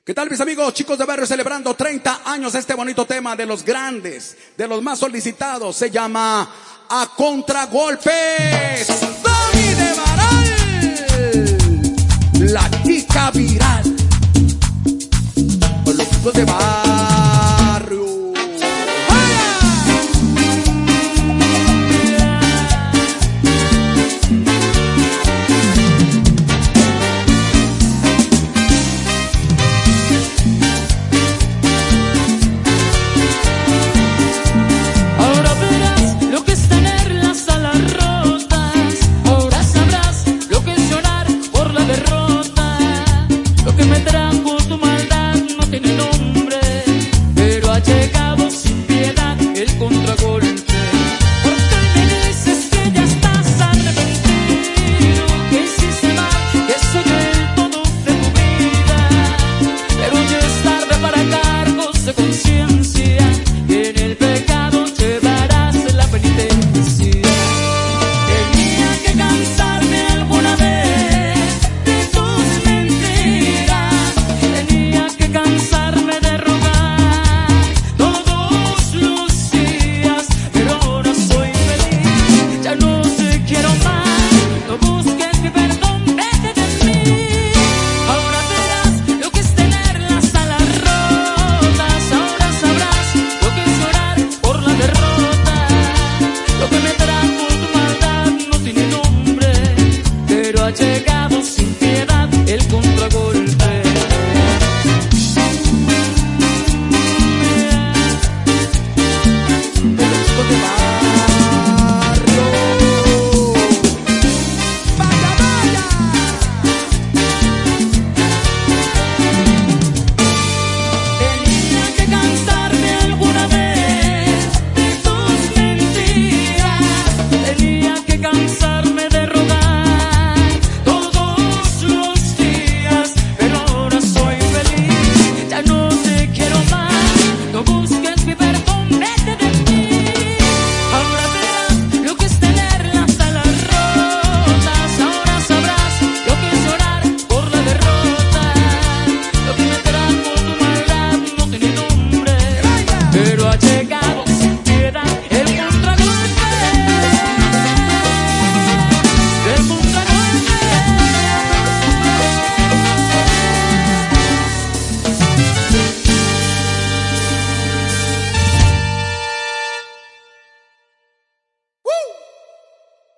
¿Qué tal, mis amigos, chicos de barrio, celebrando 30 años este bonito tema de los grandes, de los más solicitados? Se llama A Contragolpes. Dani de Varal, la chica viral. Con los chicos de Varal.